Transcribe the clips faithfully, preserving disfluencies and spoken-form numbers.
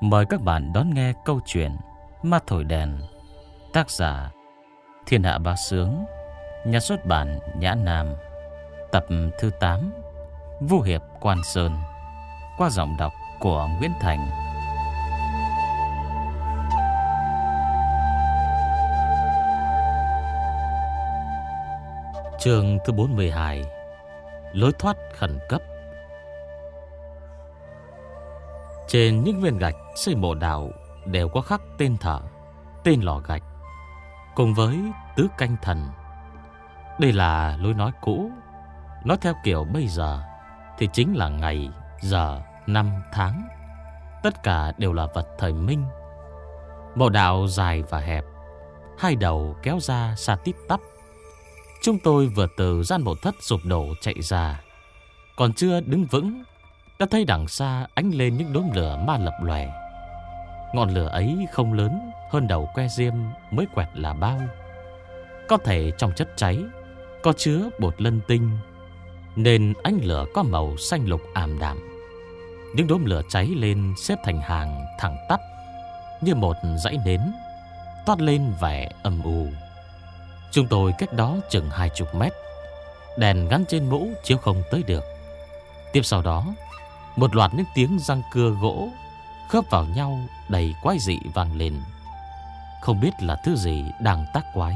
Mời các bạn đón nghe câu chuyện Ma Thổi Đèn. Tác giả Thiên Hạ Bá Sướng. Nhà xuất bản Nhã Nam. Tập thứ tám, Vu Hiệp Quan Sơn. Qua giọng đọc của Nguyễn Thành. Chương thứ bốn mươi hai, Lối thoát khẩn cấp. Trên những viên gạch xây mộ đạo đều có khắc tên thờ, tên lò gạch, cùng với tứ canh thần. Đây là lối nói cũ. Nói theo kiểu bây giờ thì chính là ngày, giờ, năm, tháng. Tất cả đều là vật thời Minh. Mộ đạo dài và hẹp, hai đầu kéo ra xa tít tắp. Chúng tôi vừa từ gian mộ thất sụp đổ chạy ra, còn chưa đứng vững đã thấy đằng xa ánh lên những đốm lửa ma lập lòe. Ngọn lửa ấy không lớn hơn đầu que diêm mới quẹt là bao. Có thể trong chất cháy có chứa bột lân tinh, nên ánh lửa có màu xanh lục ảm đạm. Những đốm lửa cháy lên xếp thành hàng thẳng tắp như một dãy nến, toát lên vẻ âm u. Chúng tôi cách đó chừng hai chục mét. Đèn gắn trên mũ chiếu không tới được. Tiếp sau đó, một loạt những tiếng răng cưa gỗ khớp vào nhau đầy quái dị vang lên. Không biết là thứ gì đang tác quái.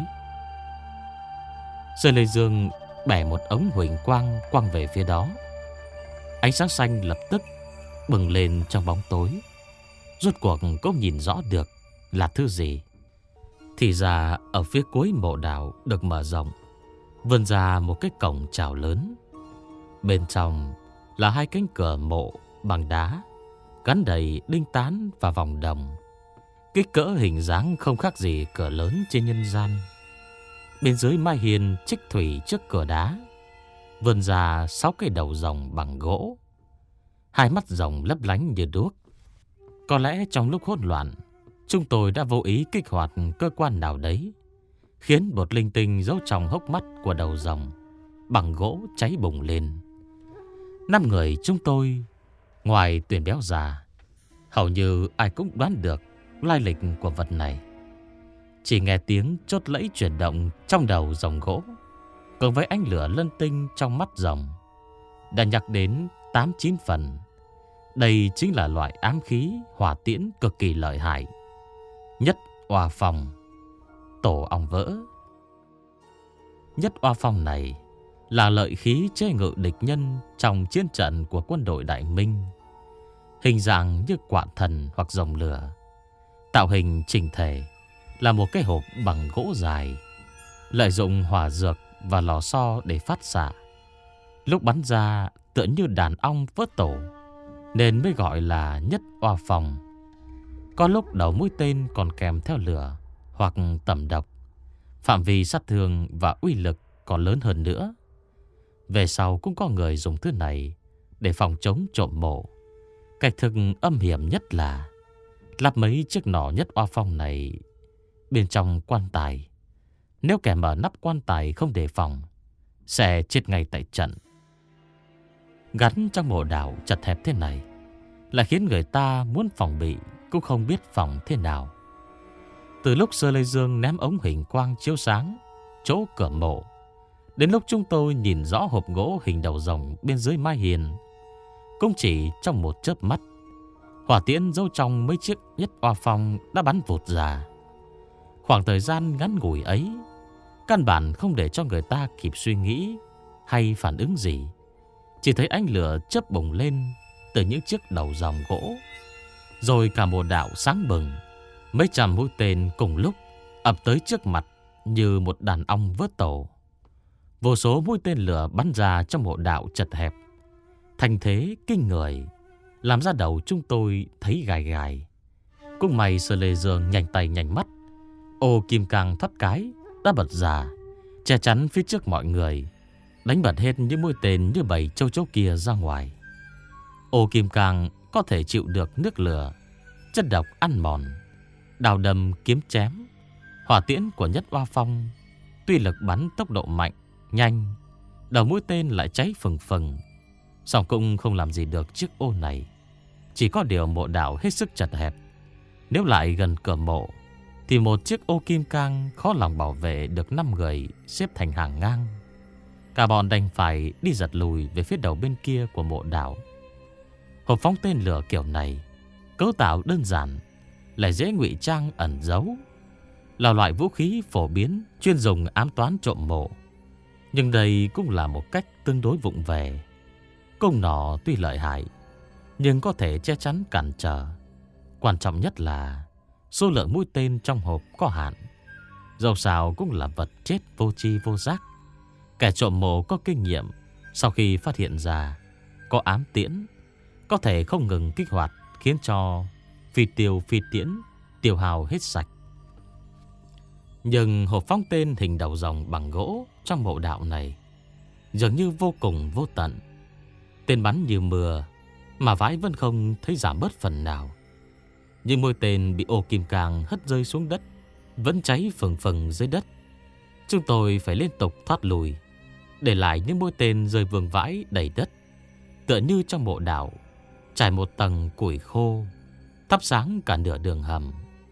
Sơn Lê Dương bẻ một ống huỳnh quang quăng về phía đó. Ánh sáng xanh lập tức bừng lên trong bóng tối. Rốt cuộc cũng nhìn rõ được là thứ gì. Thì ra ở phía cuối mộ đạo được mở rộng, vươn ra một cái cổng chào lớn. Bên trong là hai cánh cửa mộ bằng đá, gắn đầy đinh tán và vòng đồng. Kích cỡ hình dáng không khác gì cửa lớn trên nhân gian. Bên dưới mái hiên trích thủy trước cửa đá vươn ra sáu cái đầu rồng bằng gỗ. Hai mắt rồng lấp lánh như đuốc. Có lẽ trong lúc hỗn loạn, chúng tôi đã vô ý kích hoạt cơ quan nào đấy, khiến bột linh tinh giấu trong hốc mắt của đầu rồng bằng gỗ cháy bùng lên. Năm người chúng tôi, ngoài Tuyền béo già, hầu như ai cũng đoán được lai lịch của vật này. Chỉ nghe tiếng chốt lẫy chuyển động trong đầu rồng gỗ, cộng với ánh lửa lân tinh trong mắt rồng, đã nhắc đến tám chín phần. Đây chính là loại ám khí hỏa tiễn cực kỳ lợi hại. Nhất oa phong, tổ ong vỡ. Nhất oa phong này là lợi khí chế ngự địch nhân trong chiến trận của quân đội Đại Minh. Hình dạng như quả thần hoặc rồng lửa. Tạo hình chỉnh thể là một cái hộp bằng gỗ dài, lợi dụng hỏa dược và lò xo để phát xạ. Lúc bắn ra tựa như đàn ong vỡ tổ, nên mới gọi là nhất oa phong. Có lúc đầu mũi tên còn kèm theo lửa hoặc tẩm độc. Phạm vi sát thương và uy lực còn lớn hơn nữa. Về sau cũng có người dùng thứ này để phòng chống trộm mộ. Cách thức âm hiểm nhất là lắp mấy chiếc nỏ nhất oa phong này bên trong quan tài. Nếu kẻ mở nắp quan tài không đề phòng, sẽ chết ngay tại trận. Gắn trong mộ đạo chật hẹp thế này là khiến người ta muốn phòng bị cũng không biết phòng thế nào. Từ lúc Sơ Lê Dương ném ống huỳnh quang chiếu sáng chỗ cửa mộ, đến lúc chúng tôi nhìn rõ hộp gỗ hình đầu rồng bên dưới mái hiên, cũng chỉ trong một chớp mắt, hỏa tiễn giấu trong mấy chiếc nhất oa phong đã bắn vụt ra. Khoảng thời gian ngắn ngủi ấy, căn bản không để cho người ta kịp suy nghĩ hay phản ứng gì. Chỉ thấy ánh lửa chớp bùng lên từ những chiếc đầu rồng gỗ, rồi cả mộ đạo sáng bừng. Mấy trăm mũi tên cùng lúc ập tới trước mặt như một đàn ong vớt tổ. Vô số mũi tên lửa bắn ra trong mộ đạo chật hẹp, thành thế kinh người, làm ra đầu chúng tôi thấy gài gài. Cũng may Sơ Lê Dương nhanh tay nhanh mắt, ô kim cang thoát cái đã bật ra, che chắn phía trước mọi người, đánh bật hết những mũi tên như bầy châu chấu kia ra ngoài. Ô kim cang có thể chịu được nước lửa, chất độc ăn mòn, đào đâm kiếm chém. Hỏa tiễn của nhất oa phong tuy lực bắn tốc độ mạnh, nhanh, đầu mũi tên lại cháy phừng phừng, song cũng không làm gì được chiếc ô này. Chỉ có điều mộ đạo hết sức chật hẹp, Nếu lại gần cửa mộ thì một chiếc ô kim cang khó lòng bảo vệ được năm người xếp thành hàng ngang. Cả bọn đành phải đi giật lùi về phía đầu bên kia của mộ đảo. Hộp phóng tên lửa kiểu này cấu tạo đơn giản, lại dễ ngụy trang ẩn giấu, là loại vũ khí phổ biến chuyên dùng ám toán trộm mộ. Nhưng đây cũng là một cách tương đối vụng về. Công nỏ tuy lợi hại nhưng có thể che chắn cản trở. Quan trọng nhất là số lượng mũi tên trong hộp có hạn. Dẫu sao cũng là vật chết vô tri vô giác. Kẻ trộm mộ có kinh nghiệm, sau khi phát hiện ra có ám tiễn, có thể không ngừng kích hoạt, khiến cho phi tiêu phi tiễn tiêu hao hết sạch. Nhưng hộp phóng tên hình đầu rồng bằng gỗ trong mộ đạo này dường như vô cùng vô tận. Tên bắn như mưa mà vãi vẫn không thấy giảm bớt phần nào. Nhưng mũi tên bị ô kim cang hất rơi xuống đất vẫn cháy phừng phừng dưới đất. Chúng tôi phải liên tục thoát lùi, để lại những mũi tên rơi vương vãi đầy đất, tựa như trong mộ đảo trải một tầng củi khô, thắp sáng cả nửa đường hầm.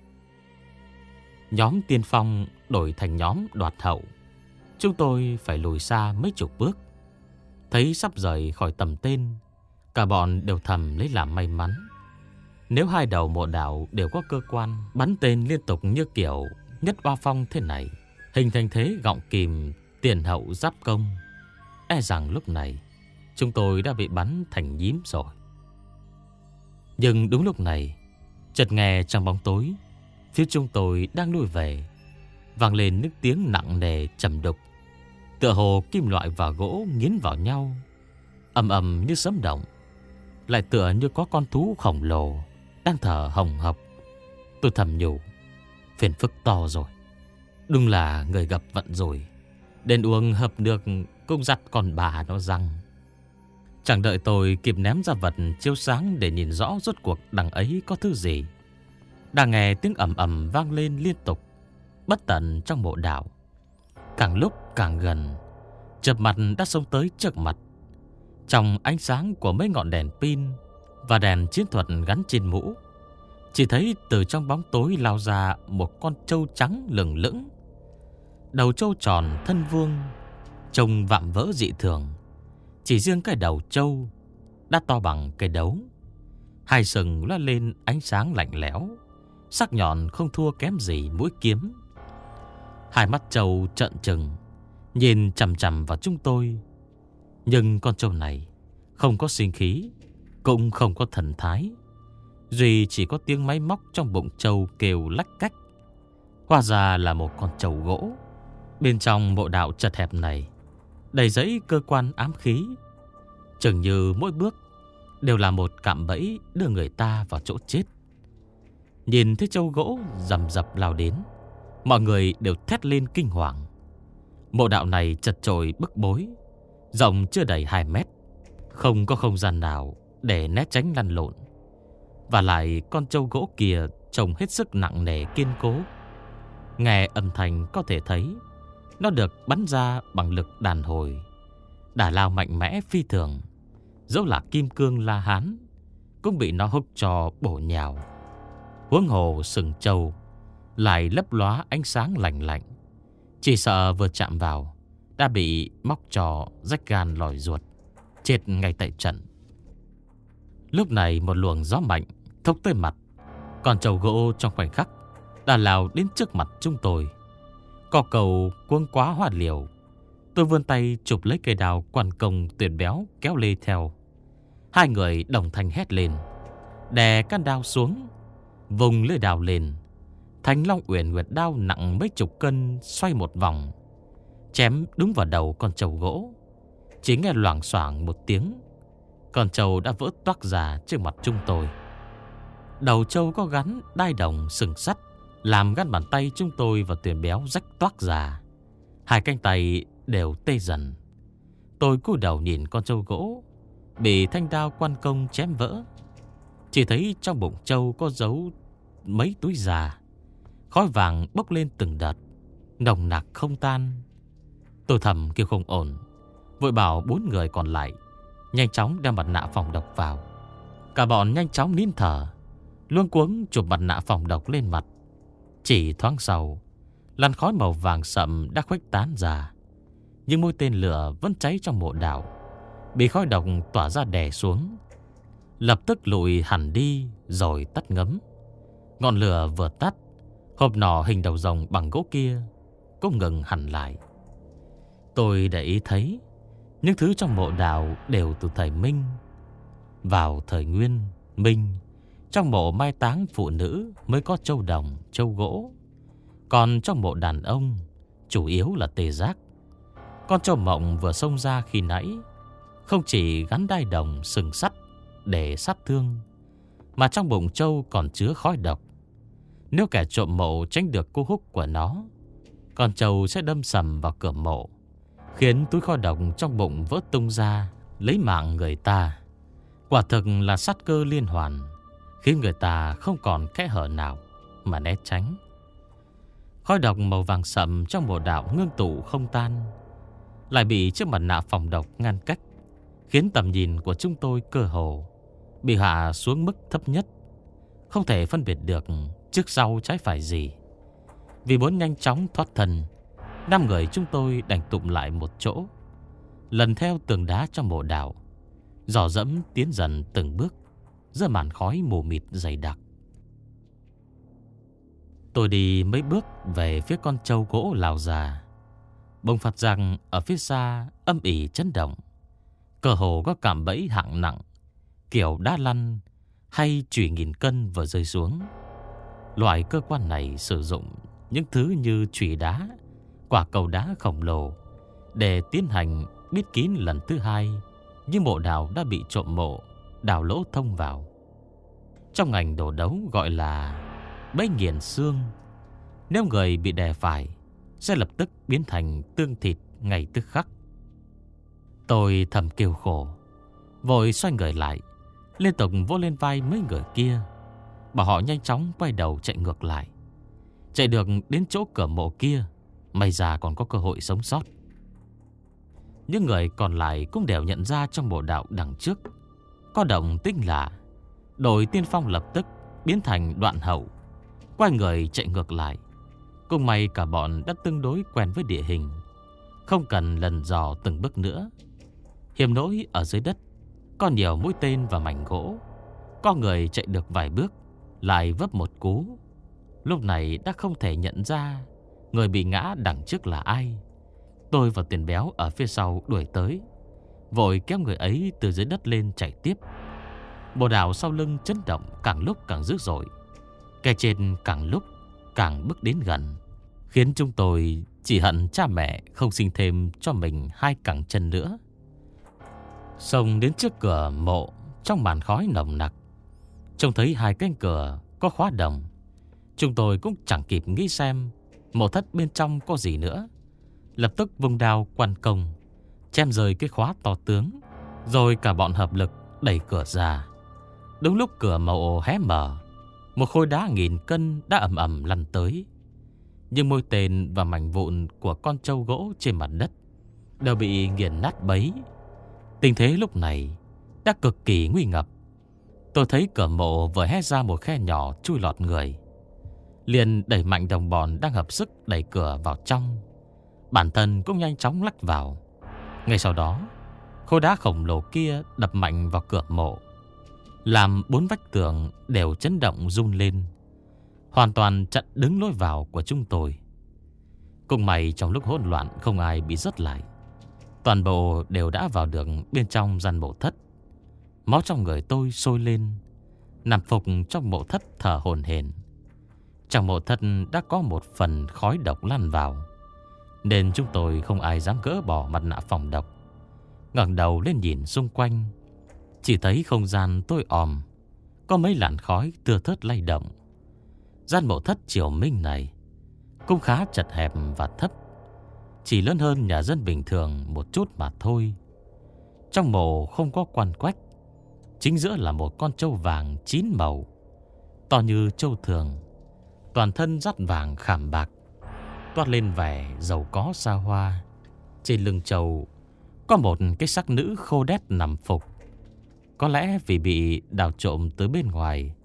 Nhóm tiên phong đổi thành nhóm đoạt hậu. Chúng tôi phải lùi xa mấy chục bước. Thấy sắp rời khỏi tầm tên, cả bọn đều thầm lấy làm may mắn. Nếu hai đầu mộ đảo đều có cơ quan bắn tên liên tục như kiểu nhất oa phong thế này, hình thành thế gọng kìm tiền hậu giáp công, e rằng lúc này chúng tôi đã bị bắn thành nhím rồi. Nhưng đúng lúc này, chợt nghe trong bóng tối, phía chúng tôi đang lùi về, vang lên những tiếng nặng nề trầm đục, tựa hồ kim loại và gỗ nghiến vào nhau, ầm ầm như sấm động, lại tựa như có con thú khổng lồ đang thở hồng hộc. Tôi thầm nhủ, phiền phức to rồi, đúng là người gặp vận rồi. Đến uống hợp được cũng dắt con bà nó răng. Chẳng đợi tôi kịp ném ra vật chiếu sáng để nhìn rõ rốt cuộc đằng ấy có thứ gì, đang nghe tiếng ầm ầm vang lên liên tục, bất tận trong mộ đảo. Càng lúc càng gần, chợp mặt đã xông tới trước mặt. Trong ánh sáng của mấy ngọn đèn pin và đèn chiến thuật gắn trên mũ, chỉ thấy từ trong bóng tối lao ra một con trâu trắng lừng lững. Đầu trâu tròn thân vuông, trông vạm vỡ dị thường. Chỉ riêng cái đầu trâu đã to bằng cây đấu, hai sừng lóe lên ánh sáng lạnh lẽo, sắc nhọn không thua kém gì mũi kiếm. Hai mắt trâu trợn trừng, nhìn chằm chằm vào chúng tôi. Nhưng con trâu này không có sinh khí, cũng không có thần thái, duy chỉ có tiếng máy móc trong bụng trâu kêu lách cách. Hóa ra là một con trâu gỗ. Bên trong mộ đạo chật hẹp này đầy dẫy cơ quan ám khí, chừng như mỗi bước đều là một cạm bẫy đưa người ta vào chỗ chết. Nhìn thấy trâu gỗ rầm rập lao đến, mọi người đều thét lên kinh hoàng. Mộ đạo này chật chội bức bối, rộng chưa đầy hai mét, không có không gian nào để né tránh lăn lộn. Và lại con trâu gỗ kia trông hết sức nặng nề kiên cố. Nghe âm thanh có thể thấy nó được bắn ra bằng lực đàn hồi, đả lao mạnh mẽ phi thường. Dẫu là kim cương La Hán cũng bị nó húc cho bổ nhào. Huống hồ sừng trâu lại lấp lóa ánh sáng lạnh lạnh, chỉ sợ vừa chạm vào đã bị móc cho rách gan lòi ruột, chết ngay tại trận. Lúc này một luồng gió mạnh thốc tới mặt, con trâu gỗ trong khoảnh khắc đã lao đến trước mặt chúng tôi. Co cầu cuống quá hoa liều, tôi vươn tay chụp lấy cây đào quan công tuyệt béo kéo lê theo. Hai người đồng thanh hét lên, đè căn đao xuống, vùng lưỡi đào lên. Thanh Long Uyển Nguyệt đao nặng mấy chục cân xoay một vòng, chém đúng vào đầu con trâu gỗ. Chỉ nghe loảng xoảng một tiếng, con trâu đã vỡ toác ra trước mặt chúng tôi. Đầu trâu có gắn đai đồng sừng sắt, làm gắn bàn tay chúng tôi và tuyển béo rách toác ra. Hai cánh tay đều tê dần. Tôi cúi đầu nhìn con trâu gỗ bị thanh đao quan công chém vỡ. Chỉ thấy trong bụng trâu có giấu mấy túi già, khói vàng bốc lên từng đợt, nồng nặc không tan. Tôi thầm kêu không ổn, vội bảo bốn người còn lại nhanh chóng đeo mặt nạ phòng độc vào. Cả bọn nhanh chóng nín thở, luống cuống chụp mặt nạ phòng độc lên mặt. Chỉ thoáng sau, làn khói màu vàng sậm đã khuếch tán ra, nhưng mũi tên lửa vẫn cháy trong mộ đạo, bị khói độc tỏa ra đè xuống, lập tức lùi hẳn đi rồi tắt ngấm. Ngọn lửa vừa tắt, hộp nỏ hình đầu rồng bằng gỗ kia cũng ngừng hẳn lại. Tôi để ý thấy những thứ trong mộ đạo đều từ thời Minh. Vào thời Nguyên, Minh, trong mộ mai táng phụ nữ mới có trâu đồng, trâu gỗ. Còn trong mộ đàn ông, chủ yếu là tê giác. Con trâu mộng vừa xông ra khi nãy không chỉ gắn đai đồng sừng sắt để sát thương, mà trong bụng trâu còn chứa khói độc. Nếu kẻ trộm mộ tránh được cú húc của nó, con trâu sẽ đâm sầm vào cửa mộ, khiến túi khói độc trong bụng vỡ tung ra, lấy mạng người ta. Quả thực là sát cơ liên hoàn, khiến người ta không còn kẽ hở nào mà né tránh. Khói độc màu vàng sậm trong mộ đạo ngưng tụ không tan, lại bị chiếc mặt nạ phòng độc ngăn cách, khiến tầm nhìn của chúng tôi cơ hồ bị hạ xuống mức thấp nhất, không thể phân biệt được trước sau trái phải gì. Vì muốn nhanh chóng thoát thân, năm người chúng tôi đành tụm lại một chỗ, lần theo tường đá trong mộ đạo, dò dẫm tiến dần từng bước giữa màn khói mù mịt dày đặc. Tôi đi mấy bước về phía con trâu gỗ lào già, bỗng phát rằng ở phía xa âm ỉ chấn động, cơ hồ có cảm bẫy hạng nặng, kiểu đá lăn hay chùy nghìn cân vừa rơi xuống. Loại cơ quan này sử dụng những thứ như chùy đá, quả cầu đá khổng lồ để tiến hành bít kín lần thứ hai, như mộ đào đã bị trộm mộ đào lỗ thông vào. Trong ngành đồ đấu gọi là bẫy nghiền xương. Nếu người bị đè phải sẽ lập tức biến thành tương thịt ngay tức khắc. Tôi thầm kêu khổ, vội xoay người lại, liên tục vỗ lên vai mấy người kia, bảo họ nhanh chóng quay đầu chạy ngược lại. Chạy được đến chỗ cửa mộ kia, may ra còn có cơ hội sống sót. Những người còn lại cũng đều nhận ra trong mộ đạo đằng trước có động tĩnh lạ. Đội tiên phong lập tức biến thành đoạn hậu, quay người chạy ngược lại. Cũng may cả bọn đã tương đối quen với địa hình, không cần lần dò từng bước nữa. Hiểm nỗi ở dưới đất có nhiều mũi tên và mảnh gỗ, có người chạy được vài bước lại vấp một cú. Lúc này đã không thể nhận ra người bị ngã đằng trước là ai. Tôi và Tiền Béo ở phía sau đuổi tới, vội kéo người ấy từ dưới đất lên chạy tiếp. Bộ đảo sau lưng chấn động càng lúc càng dữ dội, kẻ trên càng lúc càng bước đến gần, khiến chúng tôi chỉ hận cha mẹ không sinh thêm cho mình hai cẳng chân nữa. Xông đến trước cửa mộ trong màn khói nồng nặc, trông thấy hai cánh cửa có khóa đồng. Chúng tôi cũng chẳng kịp nghĩ xem mộ thất bên trong có gì nữa, lập tức vung đao quan công, chém rơi cái khóa to tướng, rồi cả bọn hợp lực đẩy cửa ra. Đúng lúc cửa mộ hé mở, một khối đá nghìn cân đã ầm ầm lăn tới, nhưng môi tên và mảnh vụn của con trâu gỗ trên mặt đất đều bị nghiền nát bấy. Tình thế lúc này đã cực kỳ nguy ngập. Tôi thấy cửa mộ vừa hé ra một khe nhỏ chui lọt người, liền đẩy mạnh đồng bọn đang hợp sức đẩy cửa vào trong. Bản thân cũng nhanh chóng lách vào. Ngay sau đó, khối đá khổng lồ kia đập mạnh vào cửa mộ, làm bốn vách tường đều chấn động run lên, hoàn toàn chặn đứng lối vào của chúng tôi. Cùng may trong lúc hỗn loạn không ai bị rớt lại, toàn bộ đều đã vào được bên trong gian mộ thất. Máu trong người tôi sôi lên, nằm phục trong mộ thất thở hổn hển. Trong mộ thất đã có một phần khói độc lan vào, nên chúng tôi không ai dám gỡ bỏ mặt nạ phòng độc. Ngẩng đầu lên nhìn xung quanh, chỉ thấy không gian tối om, có mấy làn khói tưa thớt lay động. Gian mộ thất triều Minh này cũng khá chật hẹp và thấp, chỉ lớn hơn nhà dân bình thường một chút mà thôi. Trong mộ không có quan quách, chính giữa là một con trâu vàng chín màu, to như trâu thường, toàn thân dắt vàng khảm bạc, toát lên vẻ giàu có xa hoa. Trên lưng trâu có một cái xác nữ khô đét nằm phục. Có lẽ vì bị đào trộm tới bên ngoài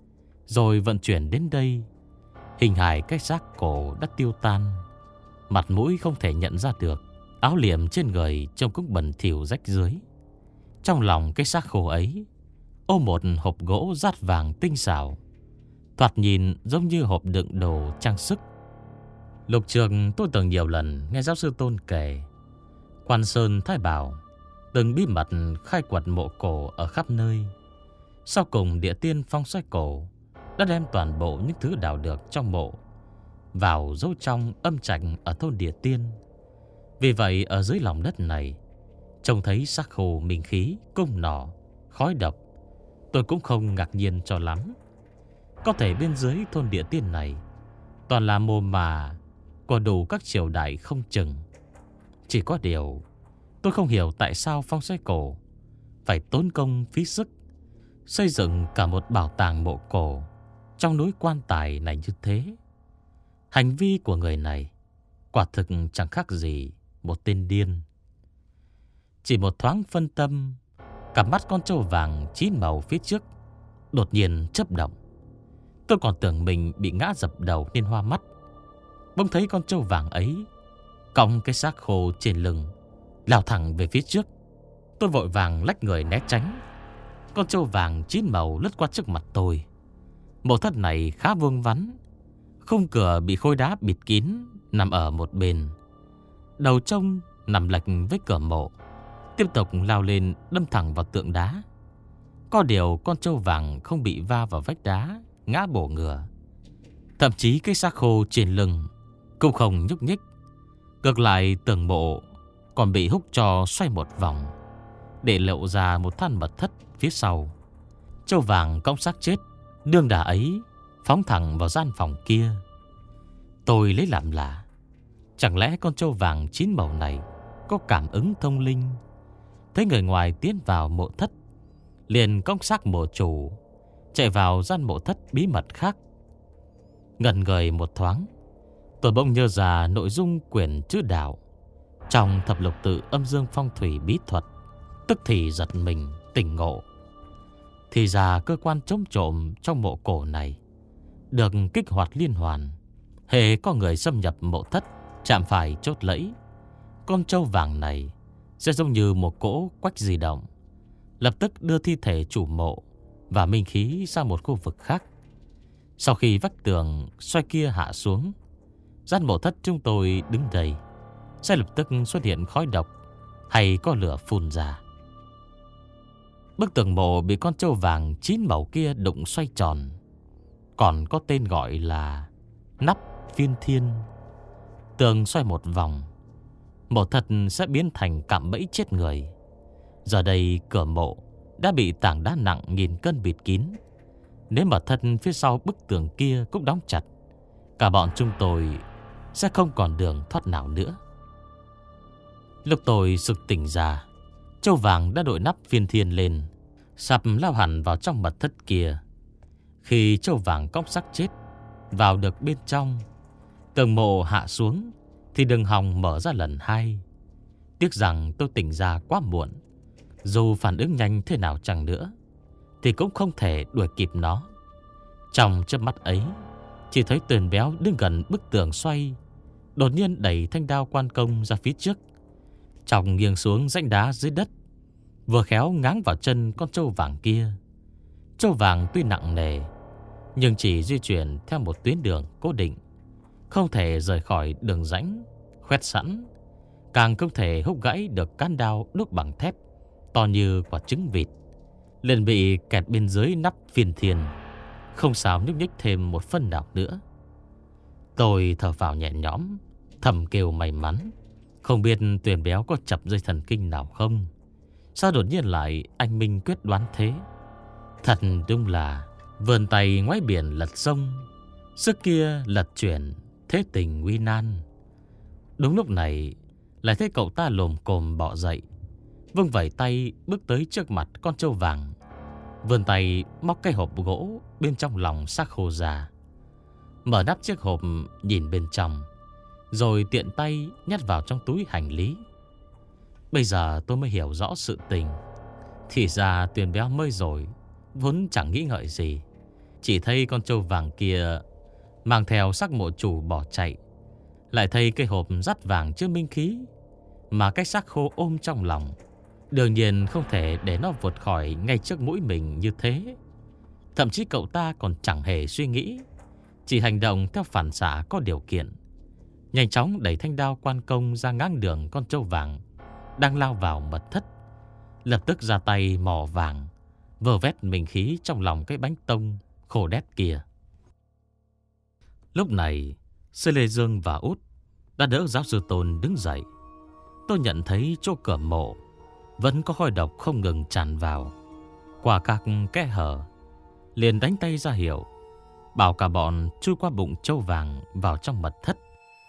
rồi vận chuyển đến đây. Hình hài cái xác cổ đã tiêu tan, mặt mũi không thể nhận ra được, áo liệm trên người trông cũng bẩn thỉu rách rưới. Trong lòng cái xác khô ấy ôm một hộp gỗ dát vàng tinh xảo, thoạt nhìn giống như hộp đựng đồ trang sức. Lục trường tôi từng nhiều lần nghe giáo sư Tôn kể, Quan Sơn Thái Bảo từng bí mật khai quật mộ cổ ở khắp nơi. Sau cùng địa tiên phong xoay cổ đã đem toàn bộ những thứ đào được trong mộ vào giấu trong âm trạch ở thôn địa tiên. Vì vậy ở dưới lòng đất này trông thấy xác khô minh khí, cung nỏ, khói độc, tôi cũng không ngạc nhiên cho lắm. Có thể bên dưới thôn địa tiên này toàn là mồ mà của đủ các triều đại không chừng. Chỉ có điều tôi không hiểu tại sao phong xoay cổ phải tốn công phí sức xây dựng cả một bảo tàng mộ cổ trong núi quan tài này như thế. Hành vi của người này quả thực chẳng khác gì một tên điên. Chỉ một thoáng phân tâm, cặp mắt con trâu vàng chín màu phía trước đột nhiên chớp động. Tôi còn tưởng mình bị ngã dập đầu nên hoa mắt. Bỗng thấy con trâu vàng ấy còng cái xác khô trên lưng lao thẳng về phía trước. Tôi vội vàng lách người né tránh. Con trâu vàng chín màu lướt qua trước mặt tôi. Mộ thất này khá vuông vắn, khung cửa bị khối đá bịt kín, nằm ở một bên. Đầu trông nằm lệch với cửa mộ, tiếp tục lao lên đâm thẳng vào tượng đá. Có điều con trâu vàng không bị va vào vách đá, ngã bổ ngửa. Thậm chí cái xác khô trên lưng cũng không nhúc nhích. Ngược lại tường mộ còn bị húc cho xoay một vòng, để lộ ra một than mật thất phía sau. Trâu vàng cõng xác chết đương đà ấy phóng thẳng vào gian phòng kia. Tôi lấy làm lạ, chẳng lẽ con trâu vàng chín màu này có cảm ứng thông linh, thấy người ngoài tiến vào mộ thất liền cõng xác mộ chủ chạy vào gian mộ thất bí mật khác. Ngẩn người một thoáng, tôi bỗng nhớ ra nội dung quyển chữ đạo trong thập lục tự âm dương phong thủy bí thuật, tức thì giật mình tỉnh ngộ. Thì ra cơ quan chống trộm trong mộ cổ này được kích hoạt liên hoàn. Hễ có người xâm nhập mộ thất, chạm phải chốt lẫy, con trâu vàng này sẽ giống như một cỗ quách di động, lập tức đưa thi thể chủ mộ và minh khí ra một khu vực khác. Sau khi vách tường xoay kia hạ xuống, gian mộ thất chúng tôi đứng đây sẽ lập tức xuất hiện khói độc hay có lửa phun ra. Bức tường mộ bị con trâu vàng chín màu kia đụng xoay tròn, còn có tên gọi là nắp phiên thiên. Tường xoay một vòng, mộ thật sẽ biến thành cạm bẫy chết người. Giờ đây cửa mộ đã bị tảng đá nặng nghìn cân bịt kín. Nếu mà thân phía sau bức tường kia cũng đóng chặt, cả bọn chúng tôi sẽ không còn đường thoát nào nữa. Lúc tôi sực tỉnh ra, trâu vàng đã đội nắp phiên thiên lên, sắp lao hẳn vào trong mật thất kia. Khi trâu vàng cõng xác chết vào được bên trong, tường mộ hạ xuống thì đường hòng mở ra lần hai. Tiếc rằng tôi tỉnh ra quá muộn. Dù phản ứng nhanh thế nào chẳng nữa thì cũng không thể đuổi kịp nó. Trong chớp mắt ấy, chỉ thấy Tuyền Béo đứng gần bức tường xoay, đột nhiên đẩy thanh đao quan công ra phía trước, chòng nghiêng xuống rãnh đá dưới đất, vừa khéo ngáng vào chân con trâu vàng kia. Trâu vàng tuy nặng nề nhưng chỉ di chuyển theo một tuyến đường cố định, không thể rời khỏi đường rãnh khoét sẵn, càng không thể húc gãy được cán đao đúc bằng thép to như quả trứng vịt, liền bị kẹt bên dưới nắp phiên thiên, không sao nhúc nhích thêm một phân nào nữa. Tôi thở phào nhẹ nhõm, thầm kêu may mắn. Không biết Tuyền Béo có chập dây thần kinh nào không? Sao đột nhiên lại anh minh quyết đoán thế? Thật đúng là vươn tay ngoái biển lật sông, sức kia lật chuyển, thế tình nguy nan. Đúng lúc này lại thấy cậu ta lồm cồm bò dậy, vung vẩy tay bước tới trước mặt con trâu vàng, vươn tay móc cái hộp gỗ bên trong lòng xác khô ra, mở nắp chiếc hộp nhìn bên trong, rồi tiện tay nhét vào trong túi hành lý. Bây giờ tôi mới hiểu rõ sự tình. Thì ra Tuyền Béo mới rồi vốn chẳng nghĩ ngợi gì, Chỉ thấy con trâu vàng kia mang theo xác mộ chủ bỏ chạy, lại thấy cây hộp dắt vàng chứa minh khí mà cái xác khô ôm trong lòng. Đương nhiên không thể để nó vụt khỏi ngay trước mũi mình như thế. Thậm chí cậu ta còn chẳng hề suy nghĩ, chỉ hành động theo phản xạ có điều kiện. Nhanh chóng đẩy thanh đao quan công ra ngang đường con trâu vàng đang lao vào mật thất, lập tức ra tay mò vàng, vơ vét minh khí trong lòng cái bánh tông khô đét kia. Lúc này Sư Lê Dương và Út đã đỡ giáo sư Tôn đứng dậy. Tôi nhận thấy chỗ cửa mộ vẫn có khói độc không ngừng tràn vào qua các kẽ hở, liền đánh tay ra hiệu bảo cả bọn chui qua bụng trâu vàng vào trong mật thất.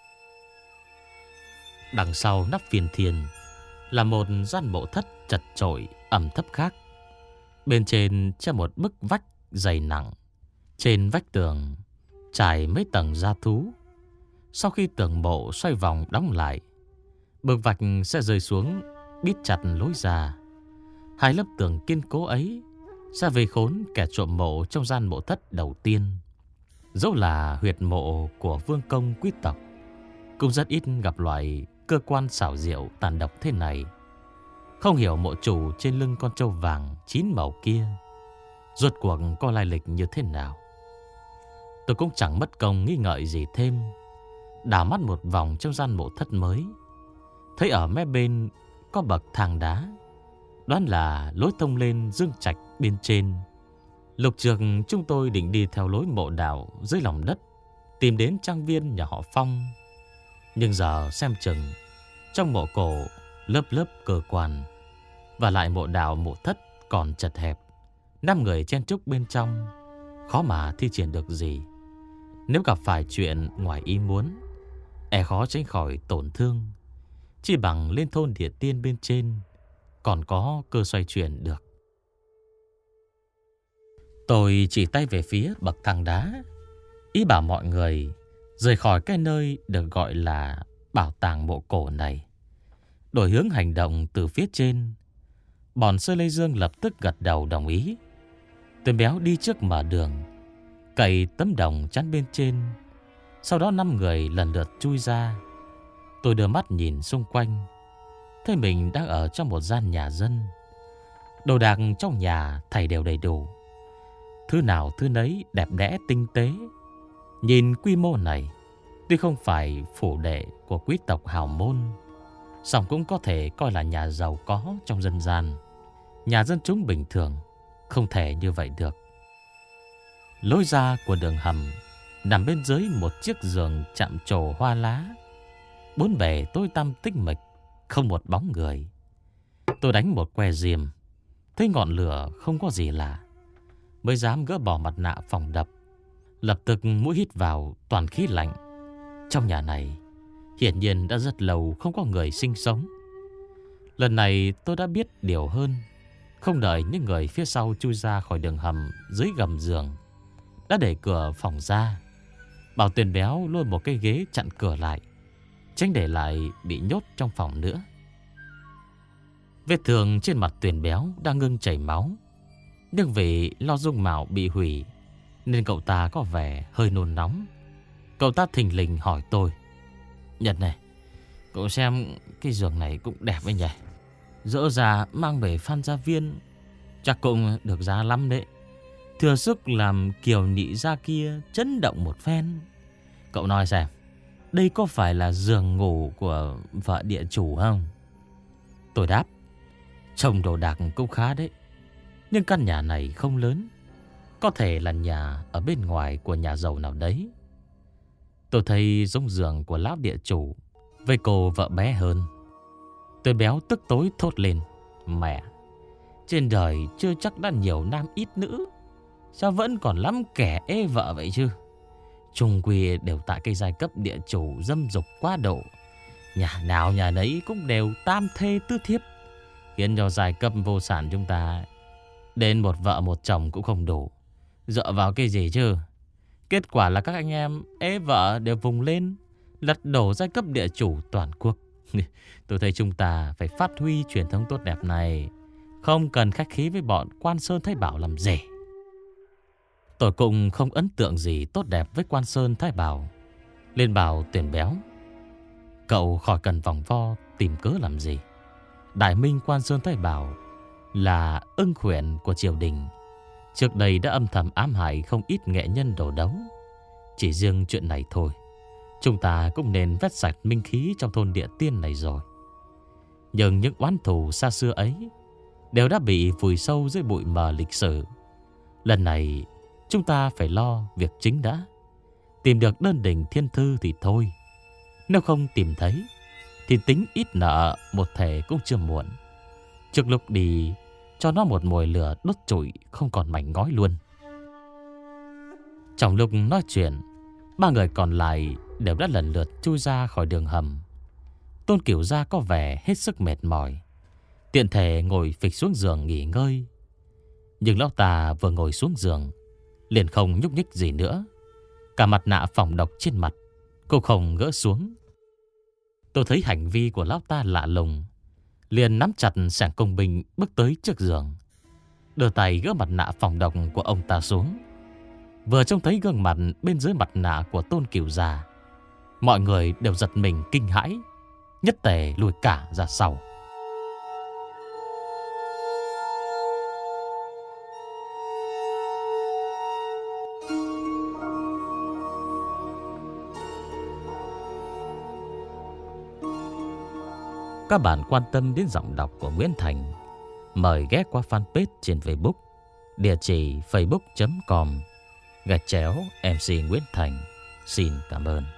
Đằng sau nắp phiên thiên là một gian mộ thất chật chội ẩm thấp khác. Bên trên treo một bức vách dày nặng, trên vách tường trải mấy tầng da thú. Sau khi tường mộ xoay vòng đóng lại, bức vách sẽ rơi xuống bít chặt lối ra. Hai lớp tường kiên cố ấy sẽ vây khốn kẻ trộm mộ trong gian mộ thất đầu tiên. Dẫu là huyệt mộ của vương công quý tộc, cũng rất ít gặp loại cơ quan xảo diệu tàn độc thế này. Không hiểu mộ chủ trên lưng con trâu vàng chín màu kia rốt cuộc có lai lịch như thế nào. Tôi cũng chẳng mất công nghi ngợi gì thêm, đảo mắt một vòng trong gian mộ thất mới, thấy ở mé bên có bậc thang đá, đoán là lối thông lên dương trạch bên trên. Lục trường chúng tôi định đi theo lối mộ đào dưới lòng đất, tìm đến trang viên nhà họ Phong. Nhưng giờ xem chừng trong mộ cổ lớp lớp cơ quan, và lại mộ đào mộ thất còn chật hẹp, năm người chen chúc bên trong, khó mà thi triển được gì. Nếu gặp phải chuyện ngoài ý muốn, e khó tránh khỏi tổn thương. Chỉ bằng lên thôn địa tiên bên trên còn có cơ xoay chuyển được. Tôi chỉ tay về phía bậc thang đá, ý bảo mọi người rời khỏi cái nơi được gọi là bảo tàng mộ cổ này, đổi hướng hành động từ phía trên. Bọn Sơ Lê Dương lập tức gật đầu đồng ý. Tuyền Béo đi trước mở đường, cày tấm đồng chắn bên trên. Sau đó năm người lần lượt chui ra. Tôi đưa mắt nhìn xung quanh, thấy mình đang ở trong một gian nhà dân. Đồ đạc trong nhà thảy đều đầy đủ, thứ nào thứ nấy đẹp đẽ tinh tế. Nhìn quy mô này, tuy không phải phủ đệ của quý tộc hào môn, song cũng có thể coi là nhà giàu có trong dân gian. Nhà dân chúng bình thường không thể như vậy được. Lối ra của đường hầm nằm bên dưới một chiếc giường chạm trổ hoa lá. Bốn bề tối tăm tích mịch, không một bóng người. Tôi đánh một que diêm, thấy ngọn lửa không có gì lạ, mới dám gỡ bỏ mặt nạ phòng độc. Lập tức mũi hít vào toàn khí lạnh. Trong nhà này hiển nhiên đã rất lâu không có người sinh sống. Lần này tôi đã biết điều hơn. Không đợi những người phía sau chui ra khỏi đường hầm dưới gầm giường, đã để cửa phòng ra, bảo Tuyền Béo luôn một cái ghế chặn cửa lại, tránh để lại bị nhốt trong phòng nữa. Vết thương trên mặt Tuyền Béo đang ngưng chảy máu, nhưng vì lo dung mạo bị hủy nên cậu ta có vẻ hơi nôn nóng. Cậu ta thình lình hỏi tôi: "Nhật này, cậu xem cái giường này cũng đẹp ấy nhỉ? Dỡ ra mang về Phan Gia Viên chắc cũng được giá lắm đấy. Thừa sức làm kiều nị ra kia chấn động một phen. Cậu nói xem, đây có phải là giường ngủ của vợ địa chủ không?" Tôi đáp: "Trông đồ đạc cũng khá đấy, nhưng căn nhà này không lớn, có thể là nhà ở bên ngoài của nhà giàu nào đấy. Tôi thấy giống giường của lão địa chủ với cô vợ bé hơn." Tuyền Béo tức tối thốt lên: "Mẹ, trên đời chưa chắc đã nhiều nam ít nữ, sao vẫn còn lắm kẻ ê vợ vậy chứ? Chung quy đều tại cái giai cấp địa chủ dâm dục quá độ. Nhà nào nhà nấy cũng đều tam thê tứ thiếp, khiến cho giai cấp vô sản chúng ta đến một vợ một chồng cũng không đủ. Dựa vào cái gì chứ? Kết quả là các anh em ế vợ đều vùng lên, lật đổ giai cấp địa chủ toàn quốc. Tôi thấy chúng ta phải phát huy truyền thống tốt đẹp này, không cần khách khí với bọn Quan Sơn Thái Bảo làm gì." Tôi cũng không ấn tượng gì tốt đẹp với Quan Sơn Thái Bảo. Lên bảo Tuyển Béo: cậu khỏi cần vòng vo tìm cớ làm gì. Đại minh Quan Sơn Thái Bảo là ưng khuyển của triều đình, trước đây đã âm thầm ám hại không ít nghệ nhân đổ đấu. Chỉ riêng chuyện này thôi, chúng ta cũng nên vét sạch minh khí trong thôn Địa Tiên này rồi. Nhưng những oán thù xa xưa ấy đều đã bị vùi sâu dưới bụi mờ lịch sử. Lần này chúng ta phải lo việc chính đã. Tìm được đơn đỉnh thiên thư thì thôi, nếu không tìm thấy thì tính ít nợ một thể cũng chưa muộn. Trước lúc đi cho nó một mồi lửa đốt trụi không còn mảnh ngói luôn. Trong lúc nói chuyện, ba người còn lại đều đã lần lượt chui ra khỏi đường hầm. Tôn Cửu Gia có vẻ hết sức mệt mỏi, tiện thể ngồi phịch xuống giường nghỉ ngơi. Nhưng lão ta vừa ngồi xuống giường liền không nhúc nhích gì nữa. Cả mặt nạ phòng độc trên mặt cô không gỡ xuống. Tôi thấy hành vi của lão ta lạ lùng, liền nắm chặt sẻng công binh bước tới trước giường, đưa tay gỡ mặt nạ phòng độc của ông ta xuống. Vừa trông thấy gương mặt bên dưới mặt nạ của Tôn Cửu Gia, mọi người đều giật mình kinh hãi, nhất tề lùi cả ra sau. Các bạn quan tâm đến giọng đọc của Nguyễn Thành, mời ghé qua fanpage trên Facebook, địa chỉ facebook chấm com gạch chéo em xê Nguyễn Thành. Xin cảm ơn.